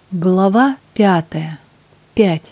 Глава 5. 5.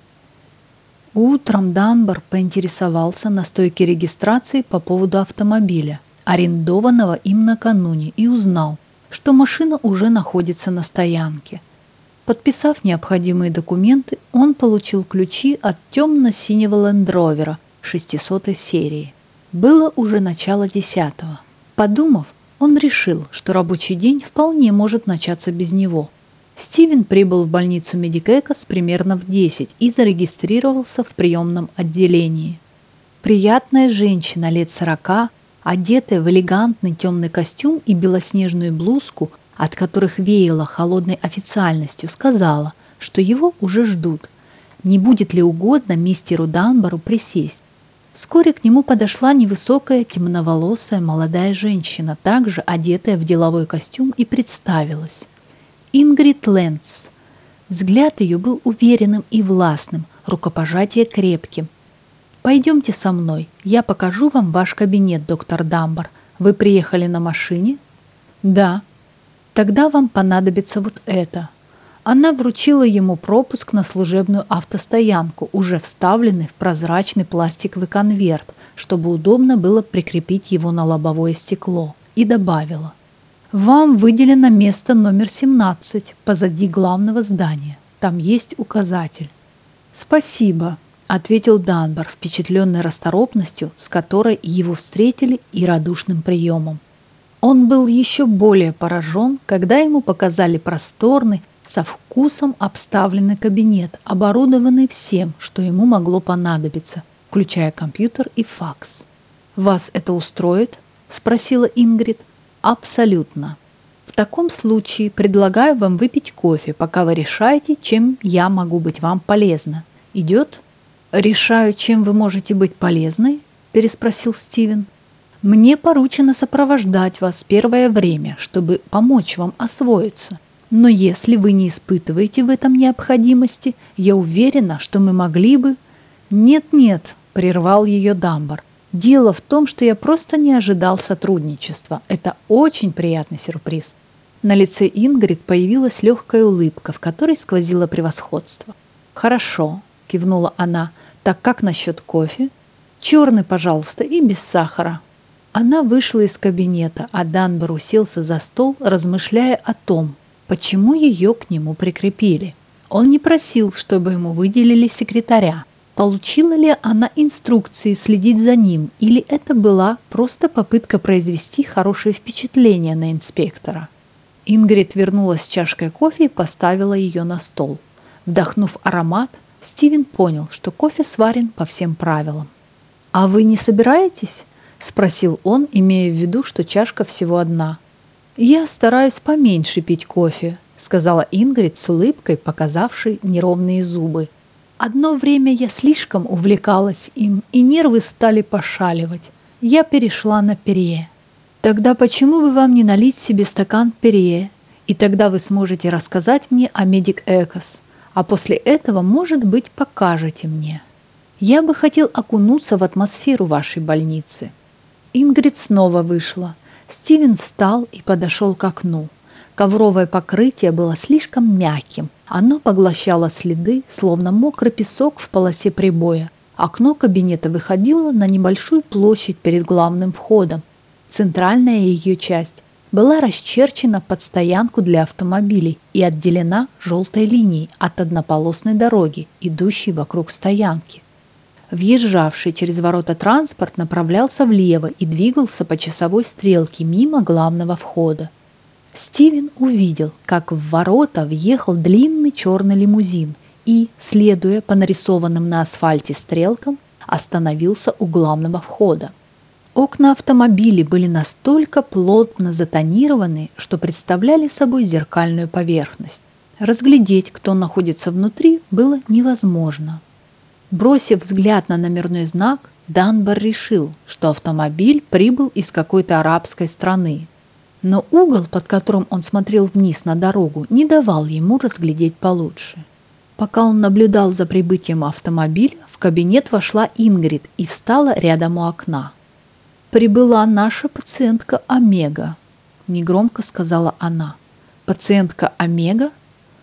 Утром Данбар поинтересовался на стойке регистрации по поводу автомобиля, арендованного им накануне, и узнал, что машина уже находится на стоянке. Подписав необходимые документы, он получил ключи от темно-синего лендровера 600 серии. Было уже начало 10-го. Подумав, он решил, что рабочий день вполне может начаться без него. Стивен прибыл в больницу Медик-Экос примерно в 10 и зарегистрировался в приемном отделении. Приятная женщина лет 40, одетая в элегантный темный костюм и белоснежную блузку, от которых веяло холодной официальностью, сказала, что его уже ждут. Не будет ли угодно мистеру Данбару присесть? Вскоре к нему подошла невысокая, темноволосая молодая женщина, также одетая в деловой костюм, и представилась. Ингрид Лэнс. Взгляд ее был уверенным и властным, рукопожатие крепким. «Пойдемте со мной, я покажу вам ваш кабинет, доктор Данбар. Вы приехали на машине?» «Да». «Тогда вам понадобится вот это». Она вручила ему пропуск на служебную автостоянку, уже вставленный в прозрачный пластиковый конверт, чтобы удобно было прикрепить его на лобовое стекло, и добавила: «Вам выделено место номер 17 позади главного здания. Там есть указатель». «Спасибо», — ответил Данбар, впечатленный расторопностью, с которой его встретили, и радушным приемом. Он был еще более поражен, когда ему показали просторный, со вкусом обставленный кабинет, оборудованный всем, что ему могло понадобиться, включая компьютер и факс. «Вас это устроит?» — спросила Ингрид. «Абсолютно. В таком случае предлагаю вам выпить кофе, пока вы решаете, чем я могу быть вам полезна. Идет?» «Решаю, чем вы можете быть полезной?» – переспросил Стивен. «Мне поручено сопровождать вас первое время, чтобы помочь вам освоиться. Но если вы не испытываете в этом необходимости, я уверена, что мы могли бы...» «Нет-нет», – прервал ее Данбар. «Дело в том, что я просто не ожидал сотрудничества. Это очень приятный сюрприз». На лице Ингрид появилась легкая улыбка, в которой сквозило превосходство. «Хорошо», – кивнула она. «Так как насчет кофе?» «Черный, пожалуйста, и без сахара». Она вышла из кабинета, а Данбар уселся за стол, размышляя о том, почему ее к нему прикрепили. Он не просил, чтобы ему выделили секретаря. Получила ли она инструкции следить за ним, или это была просто попытка произвести хорошее впечатление на инспектора? Ингрид вернулась с чашкой кофе и поставила ее на стол. Вдохнув аромат, Стивен понял, что кофе сварен по всем правилам. «А вы не собираетесь?» – спросил он, имея в виду, что чашка всего одна. «Я стараюсь поменьше пить кофе», – сказала Ингрид с улыбкой, показавшей неровные зубы. «Одно время я слишком увлекалась им, и нервы стали пошаливать. Я перешла на Перье». «Тогда почему бы вам не налить себе стакан Перье? И тогда вы сможете рассказать мне о Медик-Экос, а после этого, может быть, покажете мне. Я бы хотел окунуться в атмосферу вашей больницы». Ингрид снова вышла. Стивен встал и подошел к окну. Ковровое покрытие было слишком мягким. Оно поглощало следы, словно мокрый песок в полосе прибоя. Окно кабинета выходило на небольшую площадь перед главным входом. Центральная ее часть была расчерчена под стоянку для автомобилей и отделена желтой линией от однополосной дороги, идущей вокруг стоянки. Въезжавший через ворота транспорт направлялся влево и двигался по часовой стрелке мимо главного входа. Стивен увидел, как в ворота въехал длинный черный лимузин и, следуя по нарисованным на асфальте стрелкам, остановился у главного входа. Окна автомобилей были настолько плотно затонированы, что представляли собой зеркальную поверхность. Разглядеть, кто находится внутри, было невозможно. Бросив взгляд на номерной знак, Данбар решил, что автомобиль прибыл из какой-то арабской страны. Но угол, под которым он смотрел вниз на дорогу, не давал ему разглядеть получше. Пока он наблюдал за прибытием автомобиля, в кабинет вошла Ингрид и встала рядом у окна. «Прибыла наша пациентка Омега», – негромко сказала она. «Пациентка Омега?»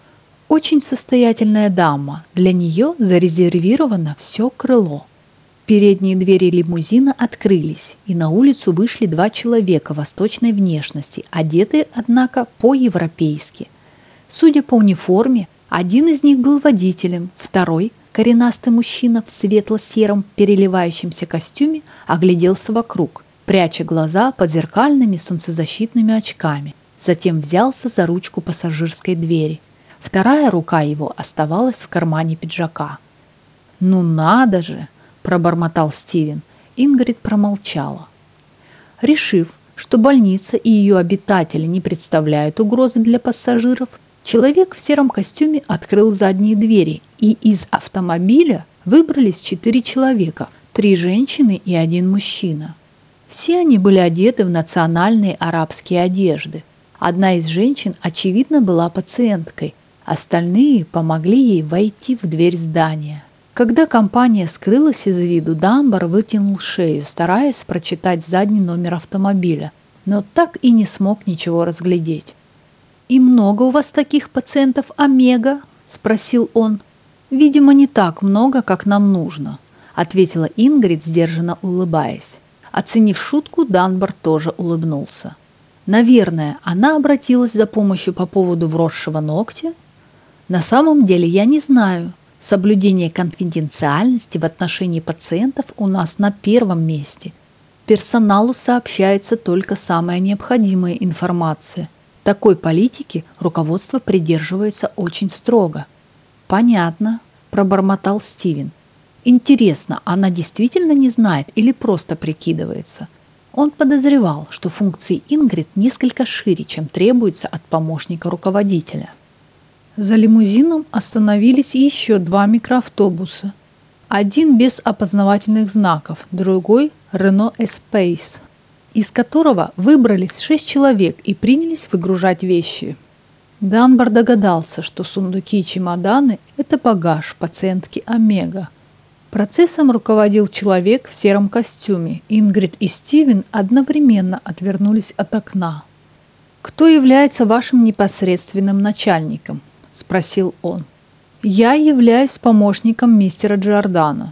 Очень состоятельная дама. Для нее зарезервировано все крыло. Передние двери лимузина открылись, и на улицу вышли два человека восточной внешности, одетые, однако, по-европейски. Судя по униформе, один из них был водителем, второй, коренастый мужчина в светло-сером переливающемся костюме, огляделся вокруг, пряча глаза под зеркальными солнцезащитными очками. Затем взялся за ручку пассажирской двери. Вторая рука его оставалась в кармане пиджака. «Ну надо же!» – пробормотал Стивен. Ингрид промолчала. Решив, что больница и ее обитатели не представляют угрозы для пассажиров, человек в сером костюме открыл задние двери, и из автомобиля выбрались 4 человека, 3 женщины и 1 мужчина. Все они были одеты в национальные арабские одежды. Одна из женщин, очевидно, была пациенткой. Остальные помогли ей войти в дверь здания. Когда компания скрылась из виду, Данбар вытянул шею, стараясь прочитать задний номер автомобиля, но так и не смог ничего разглядеть. «И много у вас таких пациентов Омега?» – спросил он. «Видимо, не так много, как нам нужно», – ответила Ингрид, сдержанно улыбаясь. Оценив шутку, Данбар тоже улыбнулся. «Наверное, она обратилась за помощью по поводу вросшего ногтя?» «На самом деле я не знаю. Соблюдение конфиденциальности в отношении пациентов у нас на первом месте. Персоналу сообщается только самая необходимая информация. Такой политики руководство придерживается очень строго». «Понятно», – пробормотал Стивен. «Интересно, она действительно не знает или просто прикидывается?» Он подозревал, что функции Ингрид несколько шире, чем требуется от помощника руководителя. За лимузином остановились еще 2 микроавтобуса. Один без опознавательных знаков, другой – Renault Espace, из которого выбрались 6 человек и принялись выгружать вещи. Данбар догадался, что сундуки и чемоданы – это багаж пациентки Омега. Процессом руководил человек в сером костюме. Ингрид и Стивен одновременно отвернулись от окна. «Кто является вашим непосредственным начальником?» – спросил он. «Я являюсь помощником мистера Джордано.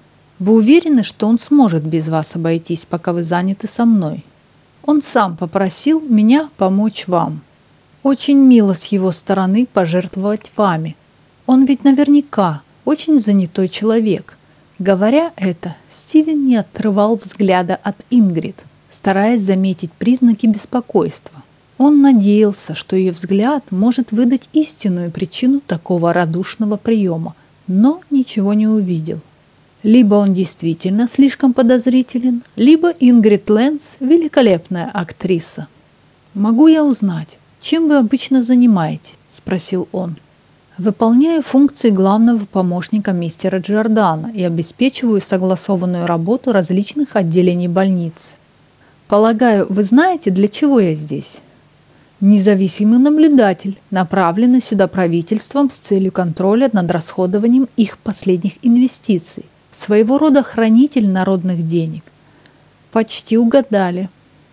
Вы уверены, что он сможет без вас обойтись, пока вы заняты со мной? Он сам попросил меня помочь вам. Очень мило с его стороны пожертвовать вами. Он ведь наверняка очень занятой человек». Говоря это, Стивен не отрывал взгляда от Ингрид, стараясь заметить признаки беспокойства. Он надеялся, что ее взгляд может выдать истинную причину такого радушного приема, но ничего не увидел. Либо он действительно слишком подозрителен, либо Ингрид Лэнс – великолепная актриса. «Могу я узнать, чем вы обычно занимаетесь?» – спросил он. «Выполняю функции главного помощника мистера Джордано и обеспечиваю согласованную работу различных отделений больницы. Полагаю, вы знаете, для чего я здесь?» «Независимый наблюдатель, направленный сюда правительством с целью контроля над расходованием их последних инвестиций. Своего рода хранитель народных денег». «Почти угадали.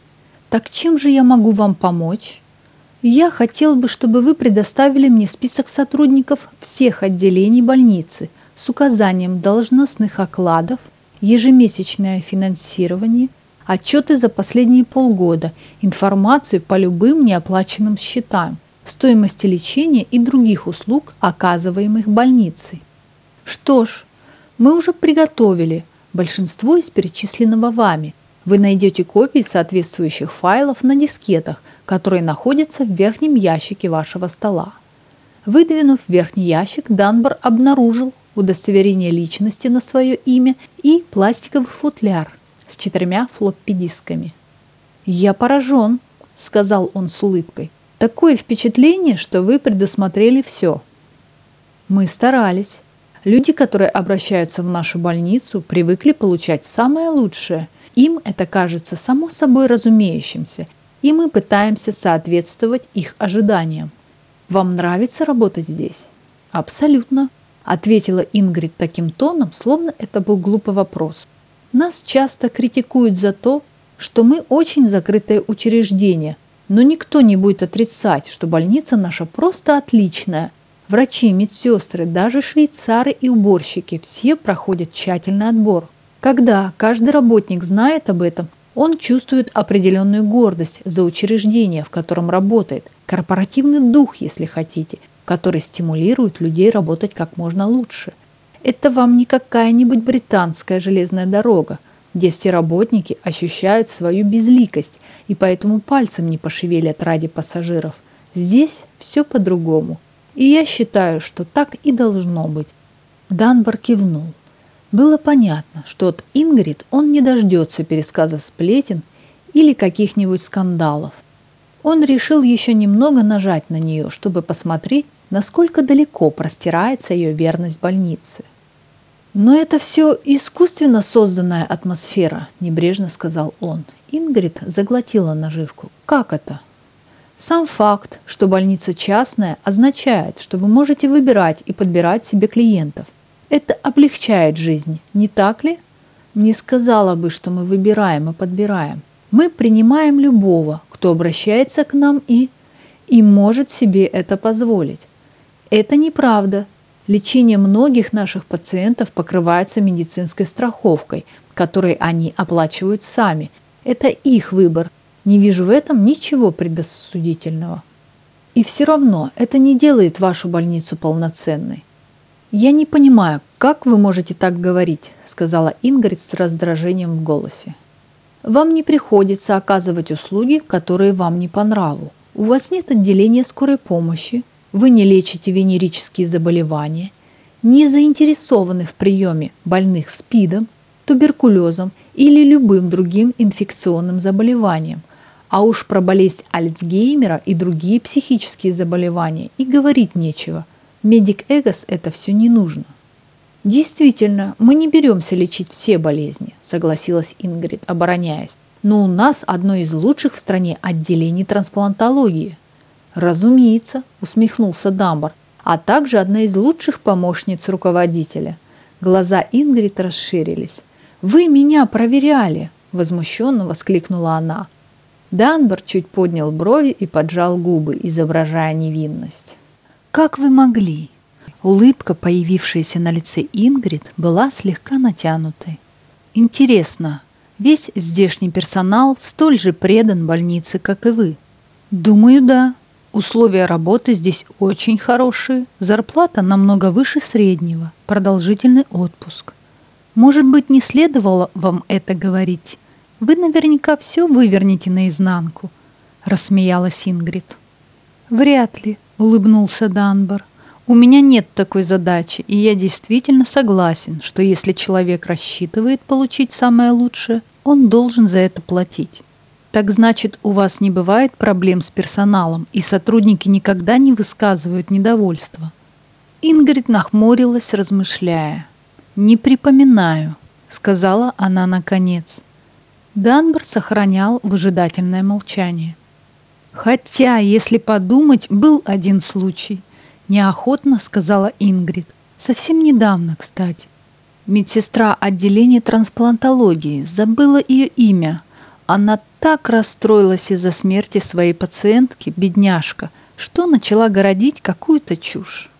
Так чем же я могу вам помочь?» «Я хотел бы, чтобы вы предоставили мне список сотрудников всех отделений больницы с указанием должностных окладов, ежемесячное финансирование, отчеты за последние полгода, информацию по любым неоплаченным счетам, стоимости лечения и других услуг, оказываемых больницей». «Что ж, мы уже приготовили большинство из перечисленного вами. Вы найдете копии соответствующих файлов на дискетах, которые находятся в верхнем ящике вашего стола». Выдвинув верхний ящик, Данбар обнаружил удостоверение личности на свое имя и пластиковый футляр с 4 флоппи-дисками. «Я поражен», – сказал он с улыбкой. «Такое впечатление, что вы предусмотрели все». «Мы старались. Люди, которые обращаются в нашу больницу, привыкли получать самое лучшее. Им это кажется само собой разумеющимся, и мы пытаемся соответствовать их ожиданиям. Вам нравится работать здесь?» «Абсолютно», – ответила Ингрид таким тоном, словно это был глупый вопрос. «Нас часто критикуют за то, что мы очень закрытое учреждение, но никто не будет отрицать, что больница наша просто отличная. Врачи, медсестры, даже швейцары и уборщики – все проходят тщательный отбор. Когда каждый работник знает об этом, он чувствует определенную гордость за учреждение, в котором работает, корпоративный дух, если хотите, который стимулирует людей работать как можно лучше. Это вам не какая-нибудь британская железная дорога, где все работники ощущают свою безликость и поэтому пальцем не пошевелят ради пассажиров. Здесь все по-другому. И я считаю, что так и должно быть. Данбар кивнул. Было понятно, что от Ингрид он не дождется пересказа сплетен или каких-нибудь скандалов. Он решил еще немного нажать на нее, чтобы посмотреть, насколько далеко простирается ее верность больнице. «Но это все искусственно созданная атмосфера», – небрежно сказал он. Ингрид заглотила наживку. «Как это?» Сам факт, что больница частная, означает, что вы можете выбирать и подбирать себе клиентов. Это облегчает жизнь, не так ли? Не сказала бы, что мы выбираем и подбираем. Мы принимаем любого, кто обращается к нам и может себе это позволить. Это неправда. Лечение многих наших пациентов покрывается медицинской страховкой, которой они оплачивают сами. Это их выбор. Не вижу в этом ничего предосудительного. И все равно это не делает вашу больницу полноценной. «Я не понимаю, как вы можете так говорить», – сказала Ингрид с раздражением в голосе. «Вам не приходится оказывать услуги, которые вам не по нраву. У вас нет отделения скорой помощи, вы не лечите венерические заболевания, не заинтересованы в приеме больных СПИДом, туберкулезом или любым другим инфекционным заболеванием. А уж про болезнь Альцгеймера и другие психические заболевания и говорить нечего. Медик Эгос это все не нужно». «Действительно, мы не беремся лечить все болезни», – согласилась Ингрид, обороняясь. «Но у нас одно из лучших в стране отделений трансплантологии». «Разумеется», – усмехнулся Дамбар, «а также одна из лучших помощниц руководителя». Глаза Ингрид расширились. «Вы меня проверяли!» – возмущенно воскликнула она. Данбар чуть поднял брови и поджал губы, изображая невинность. «Как вы могли?» Улыбка, появившаяся на лице Ингрид, была слегка натянутой. «Интересно, весь здешний персонал столь же предан больнице, как и вы?» «Думаю, да. Условия работы здесь очень хорошие, зарплата намного выше среднего, продолжительный отпуск. Может быть, не следовало вам это говорить? Вы наверняка все вывернете наизнанку», – рассмеялась Ингрид. «Вряд ли», – улыбнулся Данбар. «У меня нет такой задачи, и я действительно согласен, что если человек рассчитывает получить самое лучшее, он должен за это платить». «Так значит, у вас не бывает проблем с персоналом, и сотрудники никогда не высказывают недовольства?» Ингрид нахмурилась, размышляя. «Не припоминаю», — сказала она наконец. Данбар сохранял выжидательное молчание. «Хотя, если подумать, был один случай», — неохотно сказала Ингрид. «Совсем недавно, кстати. Медсестра отделения трансплантологии, забыла ее имя. Она так расстроилась из-за смерти своей пациентки, бедняжка, что начала городить какую-то чушь».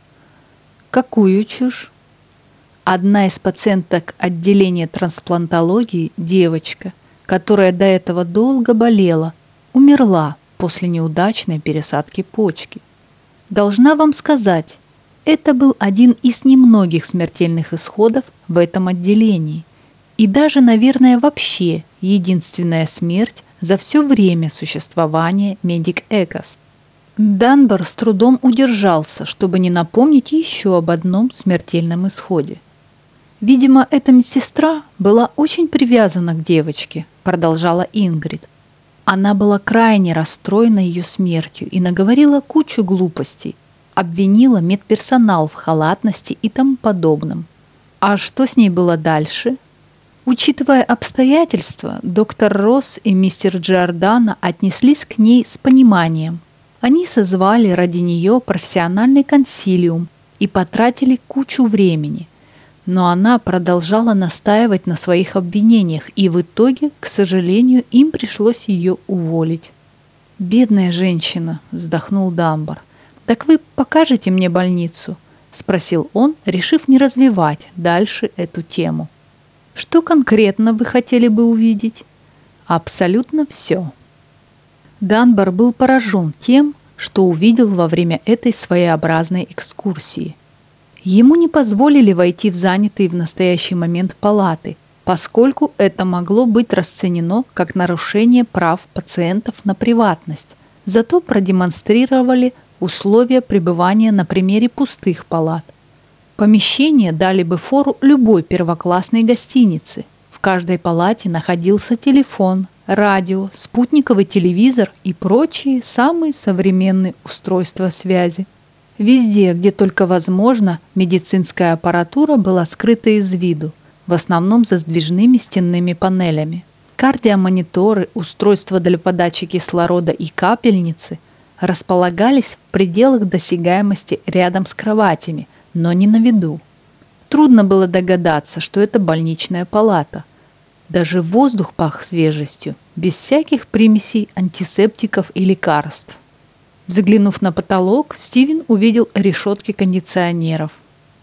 «Какую чушь?» Одна из пациенток отделения трансплантологии, девочка, которая до этого долго болела, умерла после неудачной пересадки почки. Должна вам сказать, это был один из немногих смертельных исходов в этом отделении. И даже, наверное, вообще единственная смерть за все время существования Медик Эгос. Данбар с трудом удержался, чтобы не напомнить еще об одном смертельном исходе. «Видимо, эта медсестра была очень привязана к девочке», – продолжала Ингрид. «Она была крайне расстроена ее смертью и наговорила кучу глупостей, обвинила медперсонал в халатности и тому подобном. А что с ней было дальше?» Учитывая обстоятельства, доктор Росс и мистер Джордано отнеслись к ней с пониманием. Они созвали ради нее профессиональный консилиум и потратили кучу времени. Но она продолжала настаивать на своих обвинениях, и в итоге, к сожалению, им пришлось ее уволить. «Бедная женщина», – вздохнул Данбар. «Так вы покажете мне больницу?» – спросил он, решив не развивать дальше эту тему. «Что конкретно вы хотели бы увидеть?» «Абсолютно все». Данбар был поражен тем, что увидел во время этой своеобразной экскурсии. Ему не позволили войти в занятые в настоящий момент палаты, поскольку это могло быть расценено как нарушение прав пациентов на приватность. Зато продемонстрировали условия пребывания на примере пустых палат. Помещение дали бы фору любой первоклассной гостинице. В каждой палате находился телефон, радио, спутниковый телевизор и прочие самые современные устройства связи. Везде, где только возможно, медицинская аппаратура была скрыта из виду, в основном за сдвижными стенными панелями. Кардиомониторы, устройства для подачи кислорода и капельницы располагались в пределах досягаемости рядом с кроватями, но не на виду. Трудно было догадаться, что это больничная палата. Даже воздух пах свежестью, без всяких примесей антисептиков и лекарств. Взглянув на потолок, Стивен увидел решетки кондиционеров.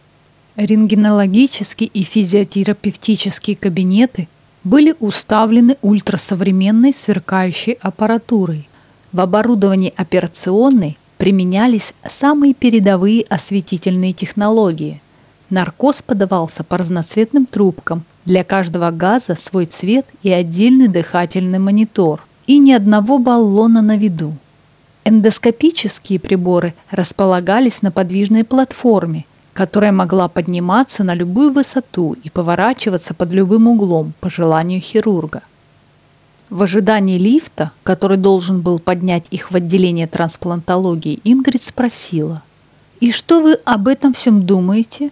Рентгенологические и физиотерапевтические кабинеты были уставлены ультрасовременной сверкающей аппаратурой. В оборудовании операционной применялись самые передовые осветительные технологии. Наркоз подавался по разноцветным трубкам, для каждого газа свой цвет и отдельный дыхательный монитор, и ни одного баллона на виду. Эндоскопические приборы располагались на подвижной платформе, которая могла подниматься на любую высоту и поворачиваться под любым углом по желанию хирурга. В ожидании лифта, который должен был поднять их в отделение трансплантологии, Ингрид спросила: «И что вы об этом всем думаете?»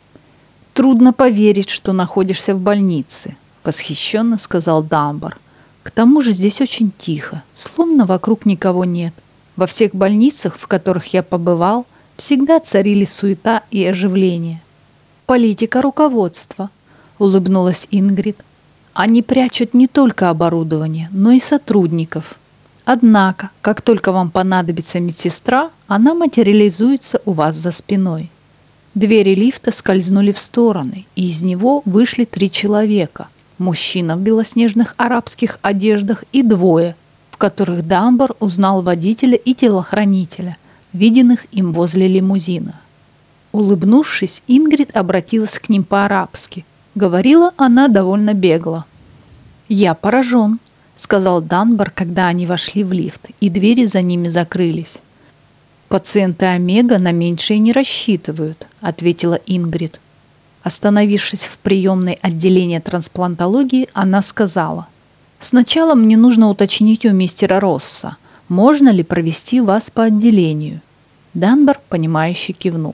«Трудно поверить, что находишься в больнице», – восхищенно сказал Данбар. «К тому же здесь очень тихо, словно вокруг никого нет. Во всех больницах, в которых я побывал, всегда царили суета и оживление». «Политика руководства», – улыбнулась Ингрид. «Они прячут не только оборудование, но и сотрудников. Однако, как только вам понадобится медсестра, она материализуется у вас за спиной». Двери лифта скользнули в стороны, и из него вышли 3 человека. Мужчина в белоснежных арабских одеждах и 2, в которых Данбар узнал водителя и телохранителя, виденных им возле лимузина. Улыбнувшись, Ингрид обратилась к ним по-арабски. Говорила она довольно бегло. «Я поражен», — сказал Данбар, когда они вошли в лифт, и двери за ними закрылись. «Пациенты Омега на меньшее не рассчитывают», — ответила Ингрид. Остановившись в приемной отделении трансплантологии, она сказала: «Сначала мне нужно уточнить у мистера Росса, можно ли провести вас по отделению». Данбар, понимающе кивнул.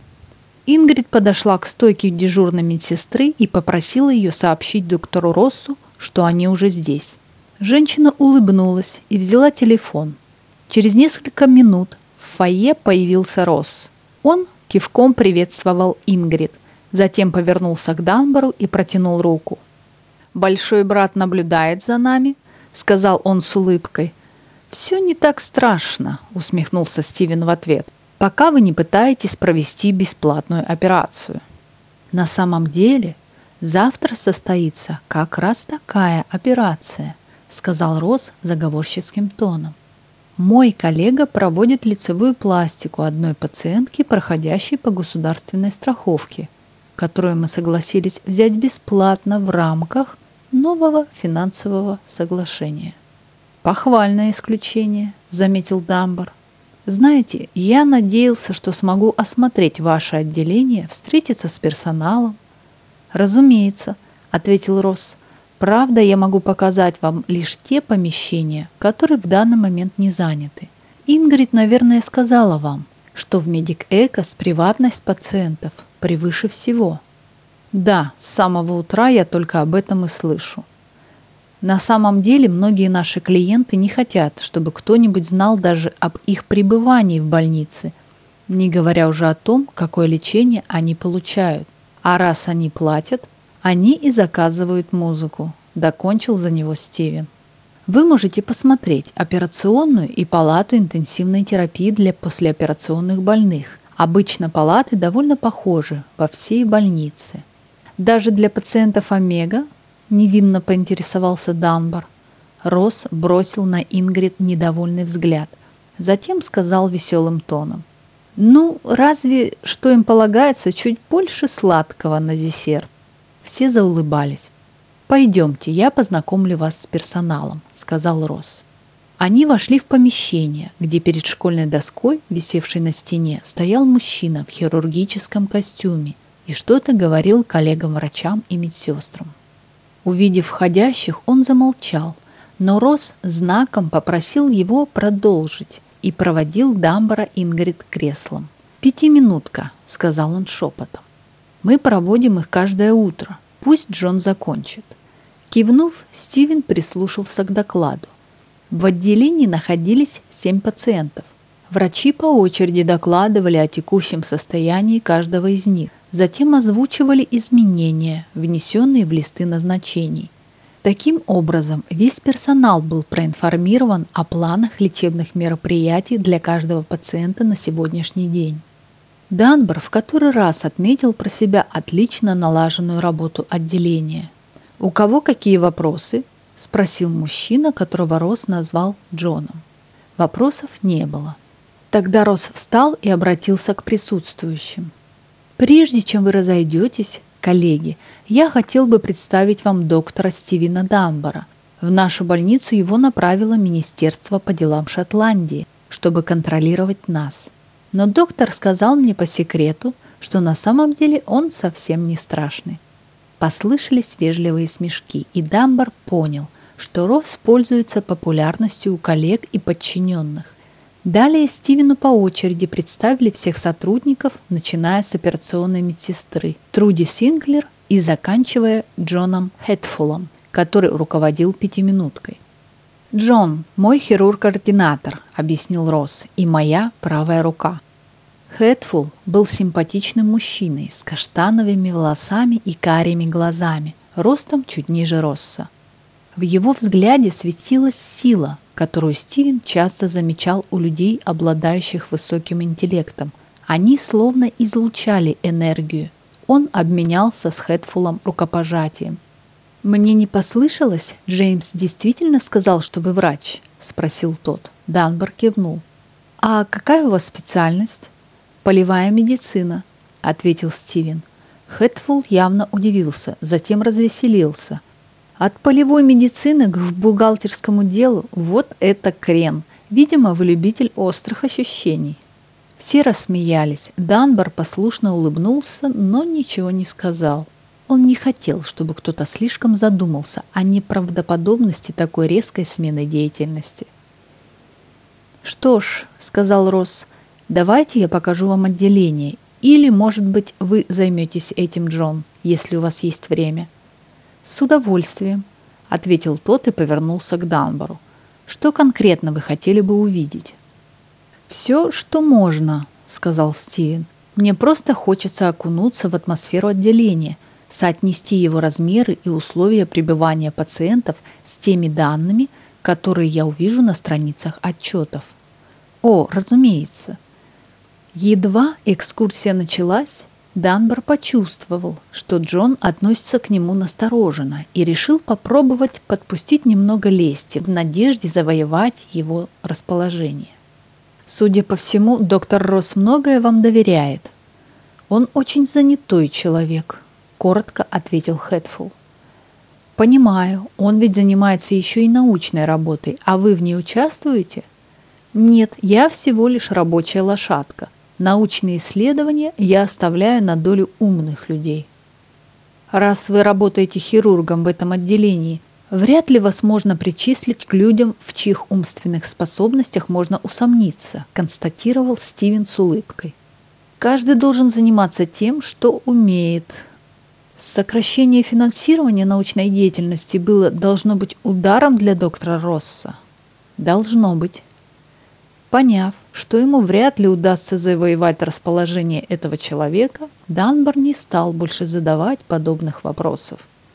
Ингрид подошла к стойке дежурной медсестры и попросила ее сообщить доктору Россу, что они уже здесь. Женщина улыбнулась и взяла телефон. Через несколько минут в фойе появился Росс. Он кивком приветствовал Ингрид, затем повернулся к Данбару и протянул руку. «Большой брат наблюдает за нами», — сказал он с улыбкой. «Все не так страшно», — усмехнулся Стивен в ответ, «пока вы не пытаетесь провести бесплатную операцию». «На самом деле завтра состоится как раз такая операция», — сказал Росс заговорщицким тоном. «Мой коллега проводит лицевую пластику одной пациентки, проходящей по государственной страховке, которую мы согласились взять бесплатно в рамках нового финансового соглашения». «Похвальное исключение», — заметил Данбар. «Знаете, я надеялся, что смогу осмотреть ваше отделение, встретиться с персоналом». «Разумеется», — ответил Росс. «Правда, я могу показать вам лишь те помещения, которые в данный момент не заняты. Ингрид, наверное, сказала вам, что в Медик Экос приватность пациентов превыше всего». «Да, с самого утра я только об этом и слышу. На самом деле многие наши клиенты не хотят, чтобы кто-нибудь знал даже об их пребывании в больнице, не говоря уже о том, какое лечение они получают. А раз они платят, они и заказывают музыку», — докончил за него Стивен. Вы можете посмотреть операционную и палату интенсивной терапии для послеоперационных больных. Обычно палаты довольно похожи во всей больнице. Даже для пациентов Омега, невинно поинтересовался Данбар. Росс бросил на Ингрид недовольный взгляд. Затем сказал веселым тоном: «Ну, разве что им полагается чуть больше сладкого на десерт». Все заулыбались. «Пойдемте, я познакомлю вас с персоналом», — сказал Росс. Они вошли в помещение, где перед школьной доской, висевшей на стене, стоял мужчина в хирургическом костюме и что-то говорил коллегам-врачам и медсестрам. Увидев входящих, он замолчал, но Росс знаком попросил его продолжить и проводил Данбара Ингрид к креслам. «5-минутка», — сказал он шепотом. «Мы проводим их каждое утро. Пусть Джон закончит». Кивнув, Стивен прислушался к докладу. В отделении находились 7 пациентов. Врачи по очереди докладывали о текущем состоянии каждого из них, затем озвучивали изменения, внесенные в листы назначений. Таким образом, весь персонал был проинформирован о планах лечебных мероприятий для каждого пациента на сегодняшний день. Данбар в который раз отметил про себя отлично налаженную работу отделения. «У кого какие вопросы?» – спросил мужчина, которого Росс назвал Джоном. Вопросов не было. Тогда Росс встал и обратился к присутствующим. «Прежде чем вы разойдетесь, коллеги, я хотел бы представить вам доктора Стивена Данбара. В нашу больницу его направило Министерство по делам Шотландии, чтобы контролировать нас. Но доктор сказал мне по секрету, что на самом деле он совсем не страшный». Послышались вежливые смешки, и Данбар понял, что Росс пользуется популярностью у коллег и подчиненных. Далее Стивену по очереди представили всех сотрудников, начиная с операционной медсестры Труди Синклер и заканчивая Джоном Хэтфулом, который руководил 5-минуткой. «Джон, мой хирург-координатор», — объяснил Росс, — «и моя правая рука». Хэтфул был симпатичным мужчиной с каштановыми волосами и карими глазами, ростом чуть ниже Росса. В его взгляде светилась сила, которую Стивен часто замечал у людей, обладающих высоким интеллектом. Они словно излучали энергию. Он обменялся с Хэтфулом рукопожатием. «Мне не послышалось? Джеймс действительно сказал, что вы врач?» – спросил тот. Данбар кивнул. «А какая у вас специальность?» «Полевая медицина», – ответил Стивен. Хэтфул явно удивился, затем развеселился. «От полевой медицины к бухгалтерскому делу – вот это крен! Видимо, вы любитель острых ощущений». Все рассмеялись. Данбар послушно улыбнулся, но ничего не сказал. Он не хотел, чтобы кто-то слишком задумался о неправдоподобности такой резкой смены деятельности. «Что ж», – сказал Росс, – «давайте я покажу вам отделение. Или, может быть, вы займетесь этим, Джон, если у вас есть время». «С удовольствием», – ответил тот и повернулся к Данбару. «Что конкретно вы хотели бы увидеть?» «Все, что можно», – сказал Стивен. «Мне просто хочется окунуться в атмосферу отделения, соотнести его размеры и условия пребывания пациентов с теми данными, которые я увижу на страницах отчетов». «О, разумеется». Едва экскурсия началась, Данбар почувствовал, что Джон относится к нему настороженно и решил попробовать подпустить немного лести в надежде завоевать его расположение. «Судя по всему, доктор Росс многое вам доверяет». «Он очень занятой человек», – коротко ответил Хэтфул. «Понимаю, он ведь занимается еще и научной работой, а вы в ней участвуете?» «Нет, я всего лишь рабочая лошадка. Научные исследования я оставляю на долю умных людей». «Раз вы работаете хирургом в этом отделении, вряд ли вас можно причислить к людям, в чьих умственных способностях можно усомниться», констатировал Стивен с улыбкой. «Каждый должен заниматься тем, что умеет». Сокращение финансирования научной деятельности должно быть ударом для доктора Росса. Должно быть. Поняв, что ему вряд ли удастся завоевать расположение этого человека, Данбар не стал больше задавать подобных вопросов.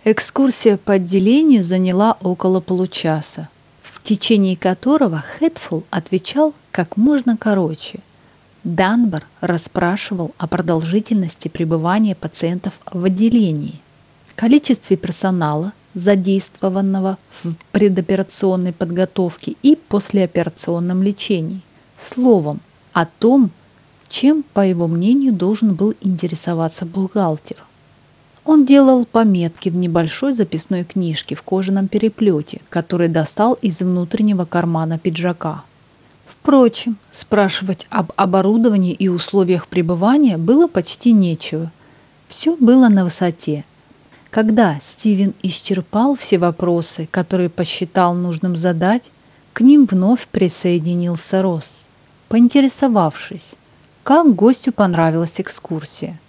Экскурсия по отделению заняла около получаса, в течение которого Хэтфул отвечал как можно короче. Данбар расспрашивал о продолжительности пребывания пациентов в отделении, количестве персонала, задействованного в предоперационной подготовке и послеоперационном лечении. Словом, о том, чем, по его мнению, должен был интересоваться бухгалтер. Он делал пометки в небольшой записной книжке в кожаном переплете, который достал из внутреннего кармана пиджака. Впрочем, спрашивать об оборудовании и условиях пребывания было почти нечего. Все было на высоте. Когда Стивен исчерпал все вопросы, которые посчитал нужным задать, к ним вновь присоединился Росс, поинтересовавшись, как гостю понравилась экскурсия.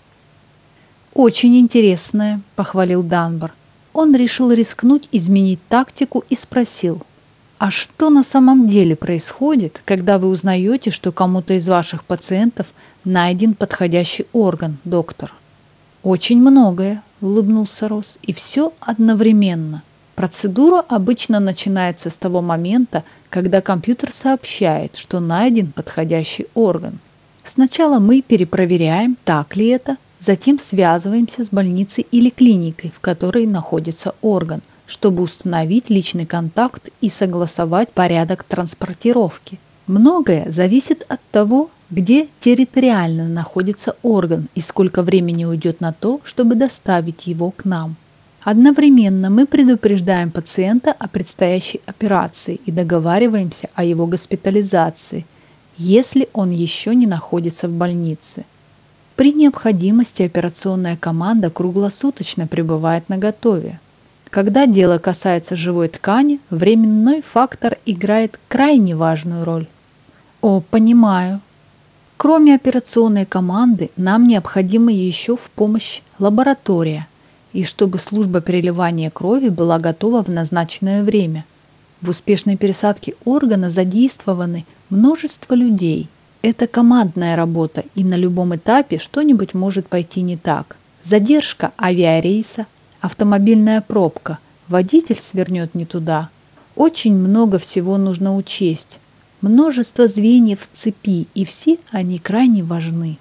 «Очень интересная», — похвалил Данбар. Он решил рискнуть изменить тактику и спросил: «А что на самом деле происходит, когда вы узнаете, что кому-то из ваших пациентов найден подходящий орган, доктор?» «Очень многое», — улыбнулся Росс, — «и все одновременно. Процедура обычно начинается с того момента, когда компьютер сообщает, что найден подходящий орган. Сначала мы перепроверяем, так ли это, затем связываемся с больницей или клиникой, в которой находится орган, чтобы установить личный контакт и согласовать порядок транспортировки. Многое зависит от того, где территориально находится орган и сколько времени уйдет на то, чтобы доставить его к нам. Одновременно мы предупреждаем пациента о предстоящей операции и договариваемся о его госпитализации, если он еще не находится в больнице. При необходимости операционная команда круглосуточно пребывает наготове. Когда дело касается живой ткани, временной фактор играет крайне важную роль. О, понимаю. Кроме операционной команды, нам необходима еще в помощь лаборатория, и чтобы служба переливания крови была готова в назначенное время. В успешной пересадке органа задействованы множество людей. Это командная работа, и на любом этапе что-нибудь может пойти не так. Задержка авиарейса, автомобильная пробка, водитель свернет не туда. Очень много всего нужно учесть. Множество звеньев в цепи, и все они крайне важны.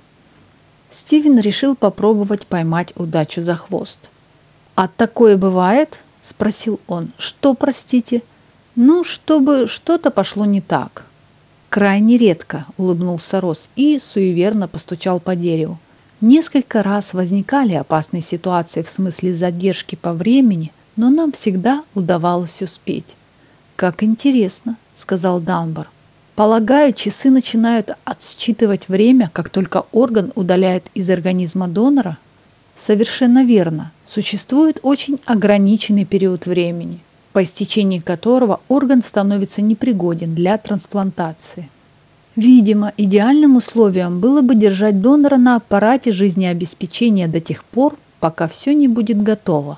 Стивен решил попробовать поймать удачу за хвост. «А такое бывает?» – спросил он. «Что, простите?» «Ну, чтобы что-то пошло не так». «Крайне редко», – улыбнулся Росс и суеверно постучал по дереву. «Несколько раз возникали опасные ситуации в смысле задержки по времени, но нам всегда удавалось успеть». «Как интересно», – сказал Данбар. «Полагаю, часы начинают отсчитывать время, как только орган удаляют из организма донора?» «Совершенно верно. Существует очень ограниченный период времени, по истечении которого орган становится непригоден для трансплантации. Видимо, идеальным условием было бы держать донора на аппарате жизнеобеспечения до тех пор, пока все не будет готово.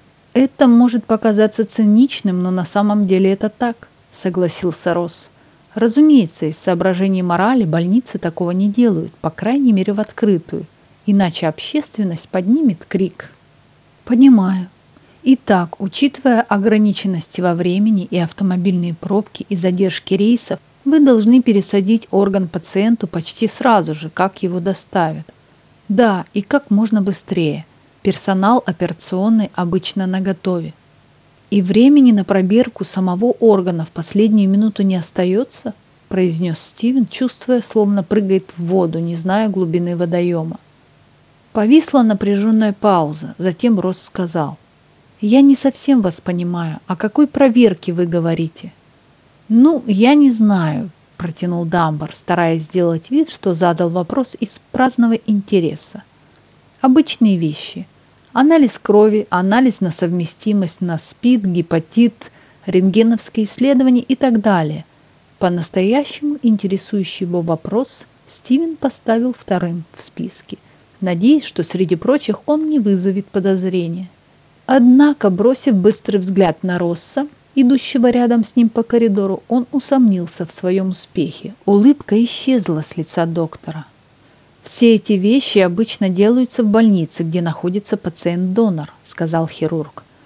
Это может показаться циничным, но на самом деле это так», — согласился Росс. «Разумеется, из соображений морали больницы такого не делают, по крайней мере в открытую, иначе общественность поднимет крик». «Понимаю. Итак, учитывая ограниченности во времени и автомобильные пробки и задержки рейсов, вы должны пересадить орган пациенту почти сразу же, как его доставят. Да, и как можно быстрее. Персонал операционный обычно наготове. И времени на пробирку самого органа в последнюю минуту не остается», произнес Стивен, чувствуя, словно прыгает в воду, не зная глубины водоема. Повисла напряженная пауза, затем Росс сказал: «Я не совсем вас понимаю. О какой проверке вы говорите?» «Ну, я не знаю», – протянул Данбар, стараясь сделать вид, что задал вопрос из праздного интереса. «Обычные вещи. Анализ крови, анализ на совместимость на СПИД, гепатит, рентгеновские исследования и так далее». По-настоящему интересующий его вопрос Стивен поставил вторым в списке, надеясь, что среди прочих он не вызовет подозрения. Однако, бросив быстрый взгляд на Росса, идущего рядом с ним по коридору, он усомнился в своем успехе. Улыбка исчезла с лица доктора. «Все эти вещи обычно делаются в больнице, где находится пациент-донор», — сказал хирург.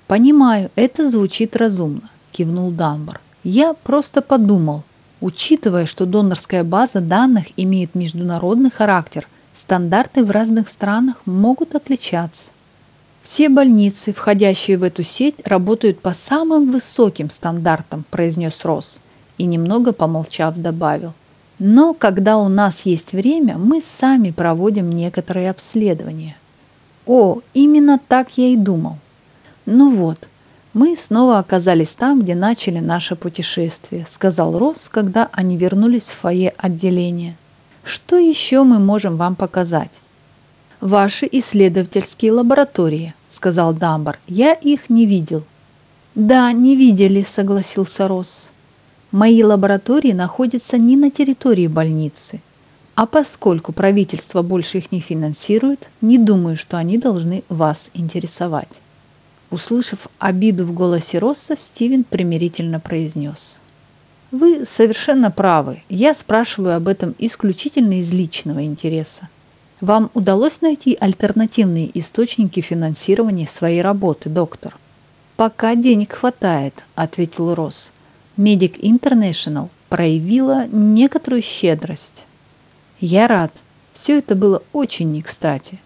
«Понимаю, это звучит разумно», – кивнул Данбар. «Я просто подумал, учитывая, что донорская база данных имеет международный характер, стандарты в разных странах могут отличаться. Все больницы, входящие в эту сеть, работают по самым высоким стандартам», – произнес Росс и, немного помолчав, добавил. «Но когда у нас есть время, мы сами проводим некоторые обследования». «О, именно так я и думал». «Ну вот, мы снова оказались там, где начали наше путешествие», – сказал Росс, когда они вернулись в фойе отделения. «Что еще мы можем вам показать?» «Ваши исследовательские лаборатории», – сказал Данбар. «Я их не видел». «Да, не видели», – согласился Росс. «Мои лаборатории находятся не на территории больницы, а поскольку правительство больше их не финансирует, не думаю, что они должны вас интересовать». Услышав обиду в голосе Росса, Стивен примирительно произнес. «Вы совершенно правы. Я спрашиваю об этом исключительно из личного интереса. Вам удалось найти альтернативные источники финансирования своей работы, доктор?» «Пока денег хватает», – ответил Росс. «Медик Интернешнл проявила некоторую щедрость». «Я рад. Все это было очень не кстати».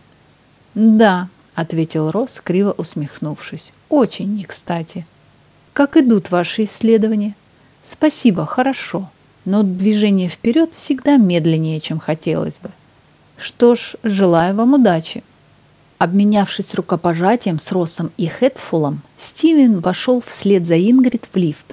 «Да», – ответил Росс, криво усмехнувшись. «Очень не кстати». «Как идут ваши исследования?» «Спасибо, хорошо. Но движение вперед всегда медленнее, чем хотелось бы». «Что ж, желаю вам удачи». Обменявшись рукопожатием с Россом и Хэтфулом, Стивен вошел вслед за Ингрид в лифт.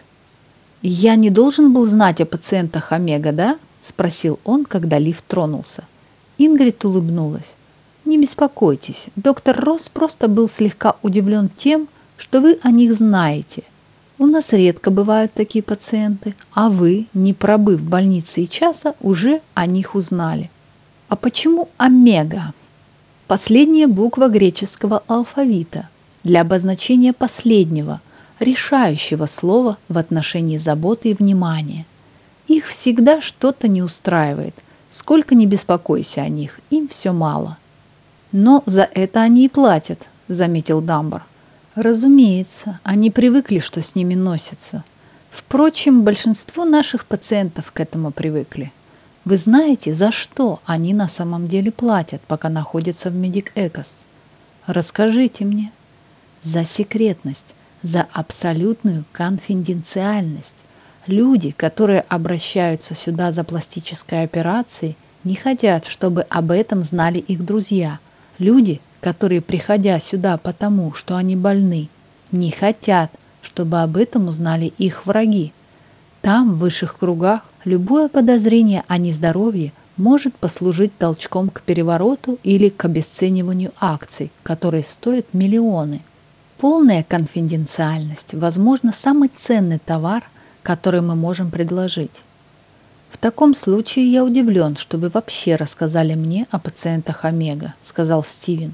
«Я не должен был знать о пациентах Омега, да?» – спросил он, когда лифт тронулся. Ингрид улыбнулась. «Не беспокойтесь, доктор Росс просто был слегка удивлен тем, что вы о них знаете. У нас редко бывают такие пациенты, а вы, не пробыв в больнице и часа, уже о них узнали». «А почему омега?» «Последняя буква греческого алфавита для обозначения последнего, решающего слова в отношении заботы и внимания. Их всегда что-то не устраивает. Сколько ни беспокойся о них, им все мало». «Но за это они и платят», – заметил Данбар. «Разумеется, они привыкли, что с ними носятся. Впрочем, большинство наших пациентов к этому привыкли. Вы знаете, за что они на самом деле платят, пока находятся в Медик Экос? Расскажите мне». «За секретность, за абсолютную конфиденциальность. Люди, которые обращаются сюда за пластической операцией, не хотят, чтобы об этом знали их друзья. Люди, которые, приходя сюда потому, что они больны, не хотят, чтобы об этом узнали их враги. Там, в высших кругах, любое подозрение о нездоровье может послужить толчком к перевороту или к обесцениванию акций, которые стоят миллионы. Полная конфиденциальность, возможно, самый ценный товар, который мы можем предложить. «В таком случае я удивлен, что вы вообще рассказали мне о пациентах Омега», – сказал Стивен.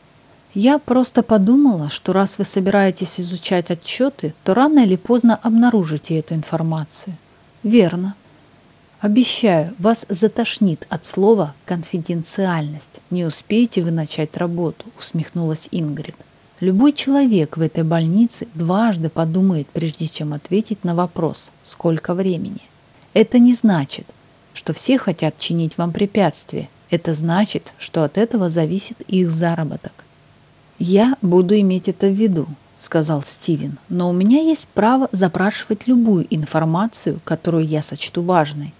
«Я просто подумала, что раз вы собираетесь изучать отчеты, то рано или поздно обнаружите эту информацию». «Верно. Обещаю, вас затошнит от слова «конфиденциальность». Не успеете вы начать работу», – усмехнулась Ингрид. «Любой человек в этой больнице дважды подумает, прежде чем ответить на вопрос «сколько времени?». Это не значит, что все хотят чинить вам препятствия. Это значит, что от этого зависит их заработок». «Я буду иметь это в виду», – сказал Стивен, «но у меня есть право запрашивать любую информацию, которую я сочту важной».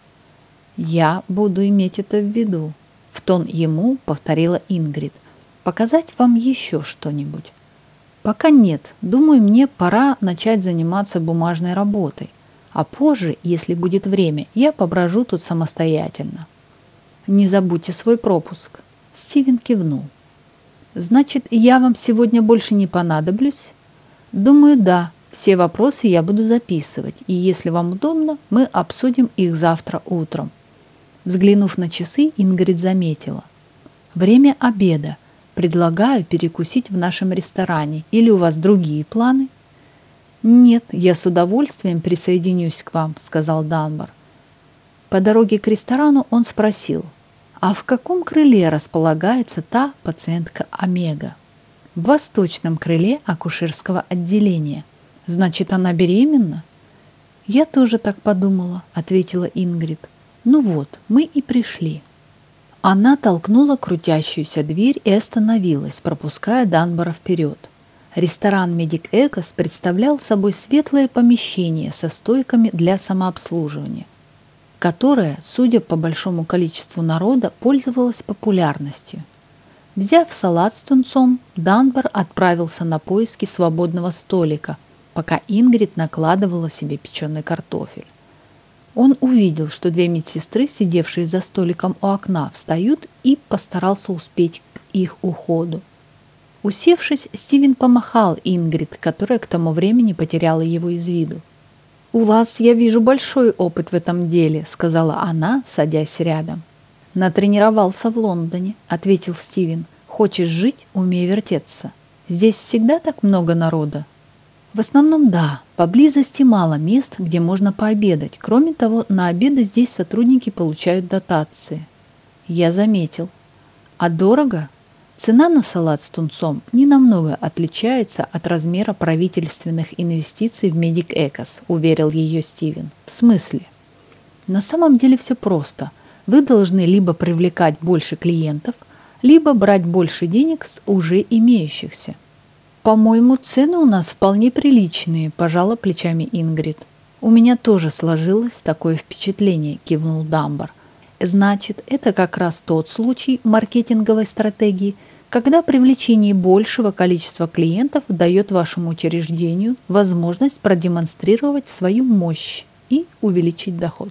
«Я буду иметь это в виду», – в тон ему повторила Ингрид. «Показать вам еще что-нибудь?» «Пока нет. Думаю, мне пора начать заниматься бумажной работой. А позже, если будет время, я поброжу тут самостоятельно». «Не забудьте свой пропуск». Стивен кивнул. «Значит, я вам сегодня больше не понадоблюсь?» «Думаю, да. Все вопросы я буду записывать, и если вам удобно, мы обсудим их завтра утром». Взглянув на часы, Ингрид заметила. «Время обеда. Предлагаю перекусить в нашем ресторане. Или у вас другие планы?» «Нет, я с удовольствием присоединюсь к вам», — сказал Данбар. По дороге к ресторану он спросил: «А в каком крыле располагается та пациентка Омега?» в восточном крыле акушерского отделения. Значит, она беременна? Я тоже так подумала, ответила Ингрид. Ну вот, мы и пришли. Она толкнула крутящуюся дверь и остановилась, пропуская Данбара вперед. Ресторан Медик Экос представлял собой светлое помещение со стойками для самообслуживания, которое, судя по большому количеству народа, пользовалось популярностью. Взяв салат с тунцом, Данбар отправился на поиски свободного столика, пока Ингрид накладывала себе печеный картофель. Он увидел, что две медсестры, сидевшие за столиком у окна, встают, и постарался успеть к их уходу. Усевшись, Стивен помахал Ингрид, которая к тому времени потеряла его из виду. «У вас, я вижу, большой опыт в этом деле», — сказала она, садясь рядом. «Натренировался в Лондоне», — ответил Стивен. «Хочешь жить, умей вертеться. Здесь всегда так много народа?» «В основном да. Поблизости мало мест, где можно пообедать. Кроме того, на обеды здесь сотрудники получают дотации». «Я заметил». «А дорого?» Цена на салат с тунцом ненамного отличается от размера правительственных инвестиций в Медик Экос, уверил ее Стивен. В смысле? На самом деле все просто. Вы должны либо привлекать больше клиентов, либо брать больше денег с уже имеющихся. По-моему, цены у нас вполне приличные, пожала плечами Ингрид. У меня тоже сложилось такое впечатление, кивнул Данбар. Значит, это как раз тот случай маркетинговой стратегии, когда привлечение большего количества клиентов дает вашему учреждению возможность продемонстрировать свою мощь и увеличить доход.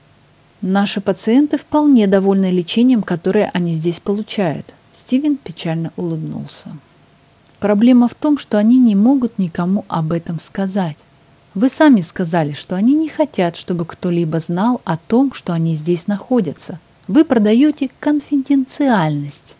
Наши пациенты вполне довольны лечением, которое они здесь получают. Стивен печально улыбнулся. Проблема в том, что они не могут никому об этом сказать. Вы сами сказали, что они не хотят, чтобы кто-либо знал о том, что они здесь находятся. Вы продаете конфиденциальность.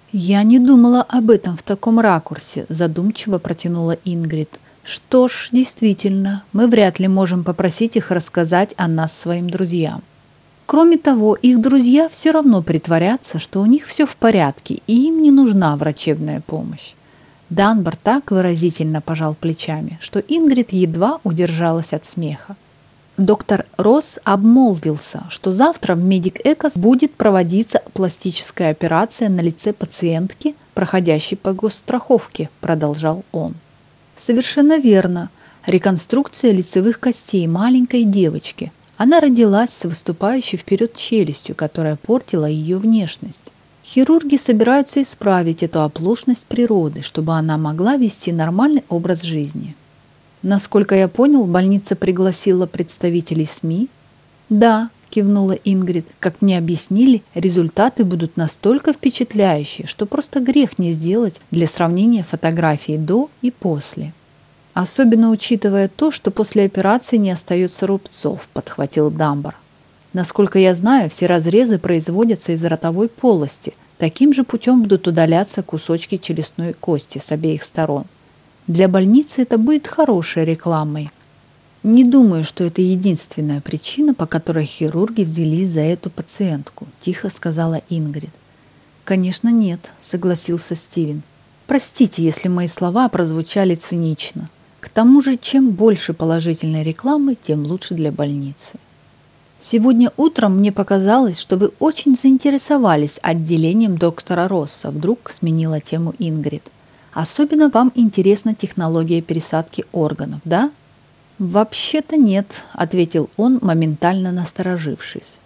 Я не думала об этом в таком ракурсе, задумчиво протянула Ингрид. Что ж, действительно, мы вряд ли можем попросить их рассказать о нас своим друзьям. Кроме того, их друзья все равно притворятся, что у них все в порядке и им не нужна врачебная помощь. Данбар так выразительно пожал плечами, что Ингрид едва удержалась от смеха. Доктор Росс обмолвился, что завтра в Медик Экос будет проводиться пластическая операция на лице пациентки, проходящей по госстраховке, продолжал он. Совершенно верно. Реконструкция лицевых костей маленькой девочки. Она родилась с выступающей вперед челюстью, которая портила ее внешность. Хирурги собираются исправить эту оплошность природы, чтобы она могла вести нормальный образ жизни. Насколько я понял, больница пригласила представителей СМИ. Да, кивнула Ингрид. Как мне объяснили, результаты будут настолько впечатляющие, что просто грех не сделать для сравнения фотографии до и после. Особенно учитывая то, что после операции не остается рубцов, подхватил Данбар. Насколько я знаю, все разрезы производятся из ротовой полости. Таким же путем будут удаляться кусочки челюстной кости с обеих сторон. Для больницы это будет хорошей рекламой. Не думаю, что это единственная причина, по которой хирурги взялись за эту пациентку, тихо сказала Ингрид. Конечно, нет, согласился Стивен. Простите, если мои слова прозвучали цинично. К тому же, чем больше положительной рекламы, тем лучше для больницы. Сегодня утром мне показалось, что вы очень заинтересовались отделением доктора Росса, вдруг сменила тему Ингрид. Особенно вам интересна технология пересадки органов, да? Вообще-то нет, ответил он, моментально насторожившись.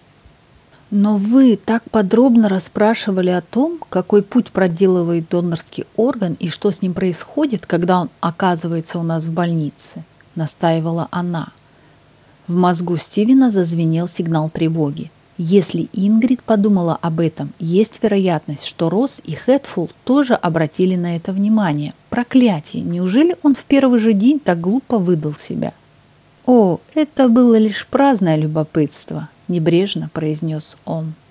Но вы так подробно расспрашивали о том, какой путь проделывает донорский орган и что с ним происходит, когда он оказывается у нас в больнице, настаивала она. В мозгу Стивена зазвенел сигнал тревоги. Если Ингрид подумала об этом, есть вероятность, что Росс и Хэтфул тоже обратили на это внимание. Проклятие! Неужели он в первый же день так глупо выдал себя? «О, это было лишь праздное любопытство», – небрежно произнес он.